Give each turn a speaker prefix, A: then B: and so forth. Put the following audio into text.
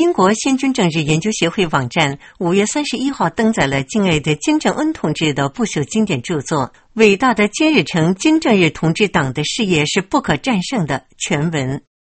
A: 英国先军政治研究协会网站5月31号登载了敬爱的金正恩同志的不朽经典著作《伟大的金日成金正日同志党的事业是不可战胜的》全文。